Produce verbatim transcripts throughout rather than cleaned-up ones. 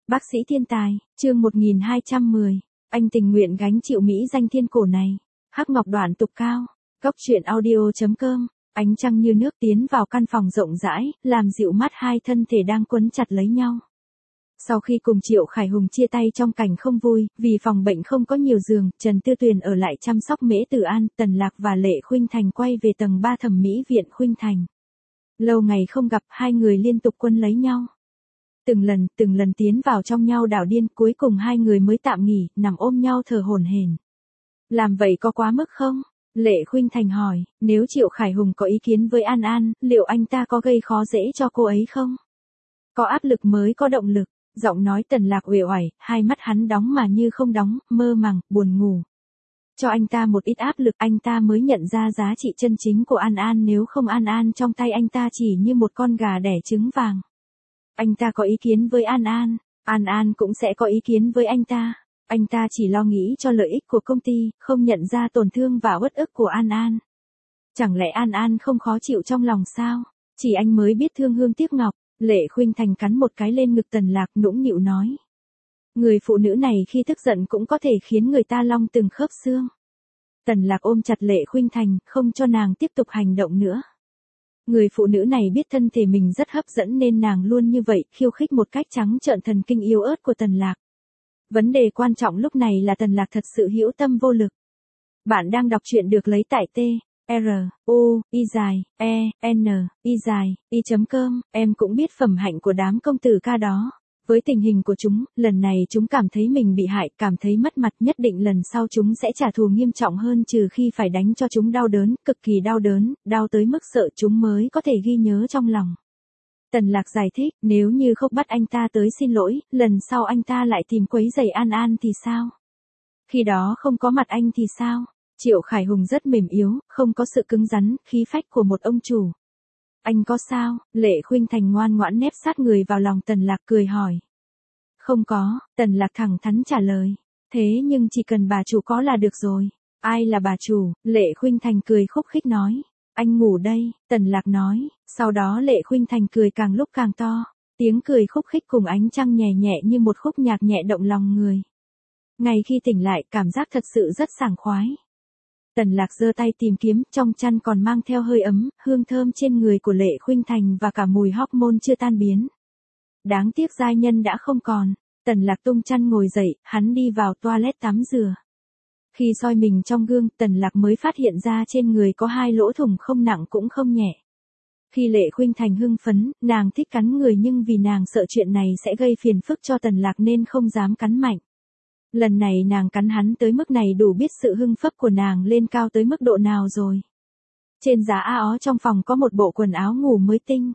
Bác sĩ thiên tài, chương một nghìn hai trăm mười. Anh tình nguyện gánh chịu mỹ danh thiên cổ này. Hắc Ngọc Đoạn tục cao. Góc truyện audio.com. Ánh trăng như nước tiến vào căn phòng rộng rãi, làm dịu mắt hai thân thể đang quấn chặt lấy nhau. Sau khi cùng Triệu Khải Hùng chia tay trong cảnh không vui, vì phòng bệnh không có nhiều giường, Trần Tư Tuyền ở lại chăm sóc Mễ Tử An, Tần Lạc và Lệ Khuynh Thành quay về tầng ba thẩm mỹ viện Khuynh Thành. Lâu ngày không gặp, hai người liên tục quấn lấy nhau. Từng lần, từng lần tiến vào trong nhau đảo điên, cuối cùng hai người mới tạm nghỉ, nằm ôm nhau thở hổn hển. Làm vậy có quá mức không? Lệ Khuynh Thành hỏi, nếu Triệu Khải Hùng có ý kiến với An An, liệu anh ta có gây khó dễ cho cô ấy không? Có áp lực mới có động lực, giọng nói Tần Lạc uể oải, hai mắt hắn đóng mà như không đóng, mơ màng, buồn ngủ. Cho anh ta một ít áp lực, anh ta mới nhận ra giá trị chân chính của An An, nếu không An An trong tay anh ta chỉ như một con gà đẻ trứng vàng. Anh ta có ý kiến với An An, An An cũng sẽ có ý kiến với anh ta. Anh ta chỉ lo nghĩ cho lợi ích của công ty, không nhận ra tổn thương và uất ức của An An. Chẳng lẽ An An không khó chịu trong lòng sao? Chỉ anh mới biết thương hương tiếc ngọc. Lệ Khuynh Thành cắn một cái lên ngực Tần Lạc, nũng nịu nói. Người phụ nữ này khi tức giận cũng có thể khiến người ta long từng khớp xương. Tần Lạc ôm chặt Lệ Khuynh Thành, không cho nàng tiếp tục hành động nữa. Người phụ nữ này biết thân thể mình rất hấp dẫn nên nàng luôn như vậy, khiêu khích một cách trắng trợn thần kinh yếu ớt của Tần Lạc. Vấn đề quan trọng lúc này là Tần Lạc thật sự hữu tâm vô lực. Bạn đang đọc truyện được lấy tại T, R, U, Y dài, E, N, Y dài, Y.com, em cũng biết phẩm hạnh của đám công tử ca đó. Với tình hình của chúng, lần này chúng cảm thấy mình bị hại, cảm thấy mất mặt, nhất định lần sau chúng sẽ trả thù nghiêm trọng hơn, trừ khi phải đánh cho chúng đau đớn, cực kỳ đau đớn, đau tới mức sợ chúng mới có thể ghi nhớ trong lòng. Tần Lạc giải thích, nếu như không bắt anh ta tới xin lỗi, lần sau anh ta lại tìm quấy rầy An An thì sao? Khi đó không có mặt anh thì sao? Triệu Khải Hùng rất mềm yếu, không có sự cứng rắn, khí phách của một ông chủ. Anh có sao? Lệ Khuynh Thành ngoan ngoãn nép sát người vào lòng Tần Lạc cười hỏi. Không có, Tần Lạc thẳng thắn trả lời. Thế nhưng chỉ cần bà chủ có là được rồi. Ai là bà chủ? Lệ Khuynh Thành cười khúc khích nói. Anh ngủ đây, Tần Lạc nói. Sau đó Lệ Khuynh Thành cười càng lúc càng to. Tiếng cười khúc khích cùng ánh trăng nhẹ nhẹ như một khúc nhạc nhẹ động lòng người. Ngay khi tỉnh lại, cảm giác thật sự rất sảng khoái. Tần Lạc giơ tay tìm kiếm, trong chăn còn mang theo hơi ấm, hương thơm trên người của Lệ Khuynh Thành và cả mùi hormone chưa tan biến. Đáng tiếc giai nhân đã không còn. Tần Lạc tung chăn ngồi dậy, hắn đi vào toilet tắm rửa. Khi soi mình trong gương, Tần Lạc mới phát hiện ra trên người có hai lỗ thủng không nặng cũng không nhẹ. Khi Lệ Khuynh Thành hưng phấn, nàng thích cắn người nhưng vì nàng sợ chuyện này sẽ gây phiền phức cho Tần Lạc nên không dám cắn mạnh. Lần này nàng cắn hắn tới mức này đủ biết sự hưng phấn của nàng lên cao tới mức độ nào rồi. Trên giá A ó trong phòng có một bộ quần áo ngủ mới tinh.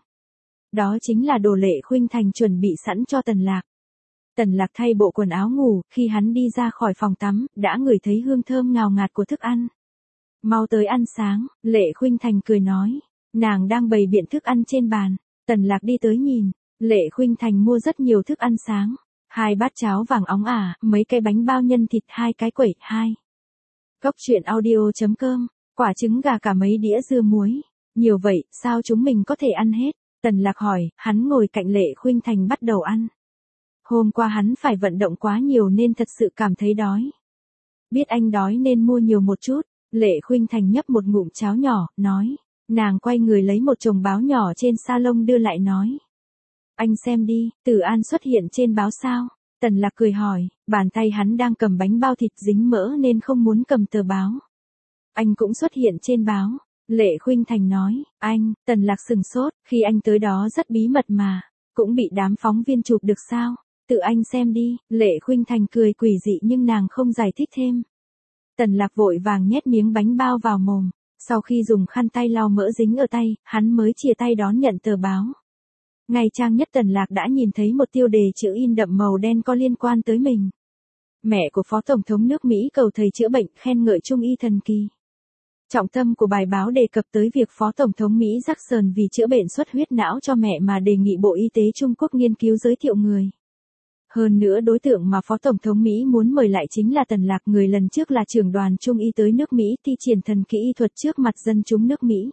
Đó chính là đồ Lệ Khuynh Thành chuẩn bị sẵn cho Tần Lạc. Tần Lạc thay bộ quần áo ngủ, khi hắn đi ra khỏi phòng tắm, đã ngửi thấy hương thơm ngào ngạt của thức ăn. Mau tới ăn sáng, Lệ Khuynh Thành cười nói. Nàng đang bày biện thức ăn trên bàn. Tần Lạc đi tới nhìn. Lệ Khuynh Thành mua rất nhiều thức ăn sáng. Hai bát cháo vàng óng ả, mấy cái bánh bao nhân thịt, hai cái quẩy, hai. Góc truyện audio.com, quả trứng gà cả mấy đĩa dưa muối. Nhiều vậy, sao chúng mình có thể ăn hết? Tần Lạc hỏi, hắn ngồi cạnh Lệ Khuynh Thành bắt đầu ăn. Hôm qua hắn phải vận động quá nhiều nên thật sự cảm thấy đói. Biết anh đói nên mua nhiều một chút. Lệ Khuynh Thành nhấp một ngụm cháo nhỏ, nói. Nàng quay người lấy một chồng báo nhỏ trên salon đưa lại nói. Anh xem đi, Tử An xuất hiện trên báo sao? Tần Lạc cười hỏi, bàn tay hắn đang cầm bánh bao thịt dính mỡ nên không muốn cầm tờ báo. Anh cũng xuất hiện trên báo. Lệ Khuynh Thành nói, anh, Tần Lạc sừng sốt, khi anh tới đó rất bí mật mà, cũng bị đám phóng viên chụp được sao? Tự anh xem đi, Lệ Khuynh Thành cười quỷ dị nhưng nàng không giải thích thêm. Tần Lạc vội vàng nhét miếng bánh bao vào mồm, sau khi dùng khăn tay lau mỡ dính ở tay, hắn mới chia tay đón nhận tờ báo. Ngay trang nhất Tần Lạc đã nhìn thấy một tiêu đề chữ in đậm màu đen có liên quan tới mình. Mẹ của Phó Tổng thống nước Mỹ cầu thầy chữa bệnh, khen ngợi Trung y thần kỳ. Trọng tâm của bài báo đề cập tới việc Phó Tổng thống Mỹ Jackson vì chữa bệnh xuất huyết não cho mẹ mà đề nghị Bộ Y tế Trung Quốc nghiên cứu giới thiệu người. Hơn nữa đối tượng mà Phó Tổng thống Mỹ muốn mời lại chính là Tần Lạc, người lần trước là trưởng đoàn Trung y tới nước Mỹ thi triển thần kỳ y thuật trước mặt dân chúng nước Mỹ.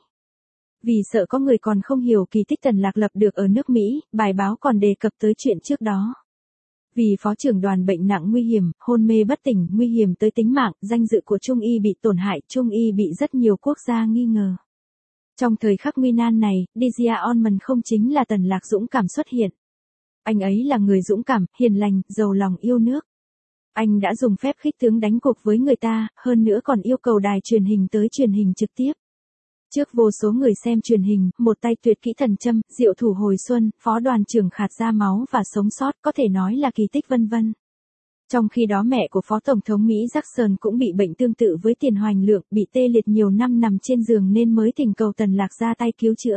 Vì sợ có người còn không hiểu kỳ tích Tần Lạc lập được ở nước Mỹ, bài báo còn đề cập tới chuyện trước đó. Vì phó trưởng đoàn bệnh nặng nguy hiểm, hôn mê bất tỉnh, nguy hiểm tới tính mạng, danh dự của Trung y bị tổn hại, Trung y bị rất nhiều quốc gia nghi ngờ. Trong thời khắc nguy nan này, Deja Onman không chính là Tần Lạc dũng cảm xuất hiện. Anh ấy là người dũng cảm, hiền lành, giàu lòng yêu nước. Anh đã dùng phép khích tướng đánh cuộc với người ta, hơn nữa còn yêu cầu đài truyền hình tới truyền hình trực tiếp. Trước vô số người xem truyền hình, một tay tuyệt kỹ thần châm, diệu thủ hồi xuân, phó đoàn trưởng khạt ra máu và sống sót, có thể nói là kỳ tích vân vân. Trong khi đó mẹ của Phó Tổng thống Mỹ Jackson cũng bị bệnh tương tự với Tiền Hoành Lượng, bị tê liệt nhiều năm nằm trên giường nên mới thỉnh cầu Tần Lạc ra tay cứu chữa.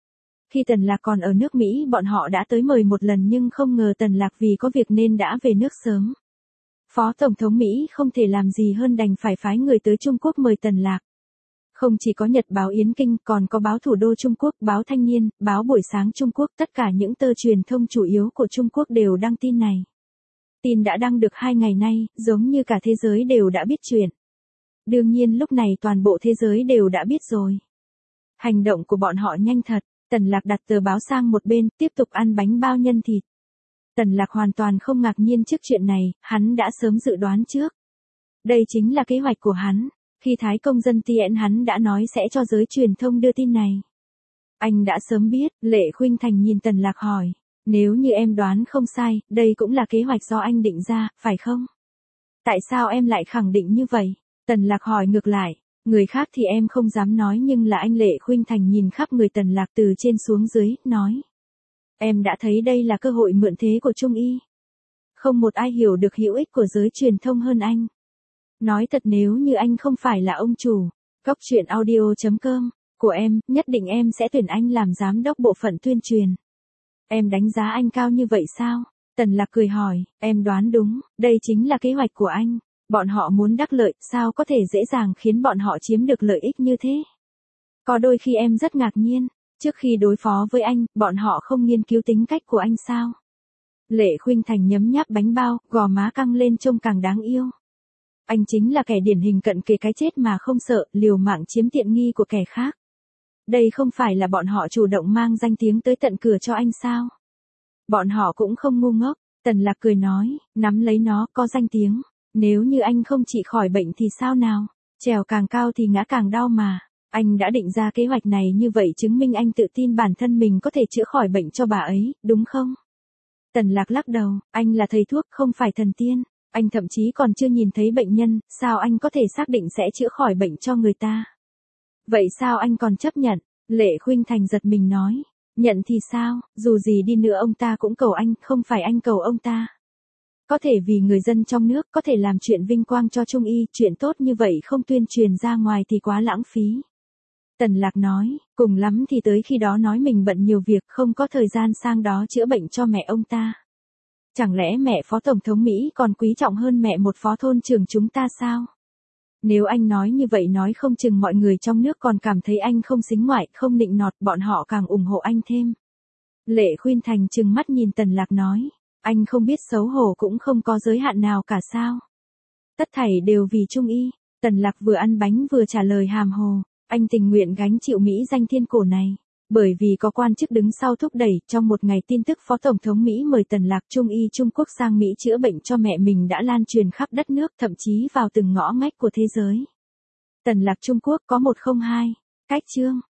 Khi Tần Lạc còn ở nước Mỹ, bọn họ đã tới mời một lần nhưng không ngờ Tần Lạc vì có việc nên đã về nước sớm. Phó Tổng thống Mỹ không thể làm gì hơn đành phải phái người tới Trung Quốc mời Tần Lạc. Không chỉ có Nhật báo Yến Kinh, còn có báo Thủ đô Trung Quốc, báo Thanh niên, báo Buổi sáng Trung Quốc, tất cả những tờ truyền thông chủ yếu của Trung Quốc đều đăng tin này. Tin đã đăng được hai ngày nay, giống như cả thế giới đều đã biết chuyện. Đương nhiên lúc này toàn bộ thế giới đều đã biết rồi. Hành động của bọn họ nhanh thật, Tần Lạc đặt tờ báo sang một bên, tiếp tục ăn bánh bao nhân thịt. Tần Lạc hoàn toàn không ngạc nhiên trước chuyện này, hắn đã sớm dự đoán trước. Đây chính là kế hoạch của hắn. Khi Thái công dân Tiễn hắn đã nói sẽ cho giới truyền thông đưa tin này. Anh đã sớm biết, Lệ Khuynh Thành nhìn Tần Lạc hỏi. Nếu như em đoán không sai, đây cũng là kế hoạch do anh định ra, phải không? Tại sao em lại khẳng định như vậy? Tần Lạc hỏi ngược lại. Người khác thì em không dám nói nhưng là anh Lệ Khuynh Thành nhìn khắp người Tần Lạc từ trên xuống dưới, nói. Em đã thấy đây là cơ hội mượn thế của Trung y. Không một ai hiểu được hữu ích của giới truyền thông hơn anh. Nói thật nếu như anh không phải là ông chủ, Cóc truyện audio chấm com, của em, nhất định em sẽ tuyển anh làm giám đốc bộ phận tuyên truyền. Em đánh giá anh cao như vậy sao? Tần Lạc cười hỏi, em đoán đúng, đây chính là kế hoạch của anh. Bọn họ muốn đắc lợi, sao có thể dễ dàng khiến bọn họ chiếm được lợi ích như thế? Có đôi khi em rất ngạc nhiên, trước khi đối phó với anh, bọn họ không nghiên cứu tính cách của anh sao? Lệ Khuynh Thành nhấm nháp bánh bao, gò má căng lên trông càng đáng yêu. Anh chính là kẻ điển hình cận kề cái chết mà không sợ, liều mạng chiếm tiện nghi của kẻ khác. Đây không phải là bọn họ chủ động mang danh tiếng tới tận cửa cho anh sao? Bọn họ cũng không ngu ngốc, Tần Lạc cười nói, nắm lấy nó, có danh tiếng. Nếu như anh không trị khỏi bệnh thì sao nào? Trèo càng cao thì ngã càng đau mà. Anh đã định ra kế hoạch này như vậy chứng minh anh tự tin bản thân mình có thể chữa khỏi bệnh cho bà ấy, đúng không? Tần Lạc lắc đầu, anh là thầy thuốc không phải thần tiên. Anh thậm chí còn chưa nhìn thấy bệnh nhân, sao anh có thể xác định sẽ chữa khỏi bệnh cho người ta? Vậy sao anh còn chấp nhận? Lệ Khuynh Thành giật mình nói. Nhận thì sao, dù gì đi nữa ông ta cũng cầu anh, không phải anh cầu ông ta. Có thể vì người dân trong nước có thể làm chuyện vinh quang cho Trung y, chuyện tốt như vậy không tuyên truyền ra ngoài thì quá lãng phí. Tần Lạc nói, cùng lắm thì tới khi đó nói mình bận nhiều việc không có thời gian sang đó chữa bệnh cho mẹ ông ta. Chẳng lẽ mẹ Phó Tổng thống Mỹ còn quý trọng hơn mẹ một phó thôn trưởng chúng ta sao? Nếu anh nói như vậy nói không chừng mọi người trong nước còn cảm thấy anh không xính ngoại, không nịnh nọt, bọn họ càng ủng hộ anh thêm. Lệ Khuynh Thành trừng mắt nhìn Tần Lạc nói, anh không biết xấu hổ cũng không có giới hạn nào cả sao? Tất thảy đều vì Trung y. Tần Lạc vừa ăn bánh vừa trả lời hàm hồ, anh tình nguyện gánh chịu Mỹ danh thiên cổ này. Bởi vì có quan chức đứng sau thúc đẩy, trong một ngày tin tức Phó Tổng thống Mỹ mời Tần Lạc Trung y Trung Quốc sang Mỹ chữa bệnh cho mẹ mình đã lan truyền khắp đất nước, thậm chí vào từng ngõ ngách của thế giới. Tần Lạc Trung Quốc có một không hai, cách chương.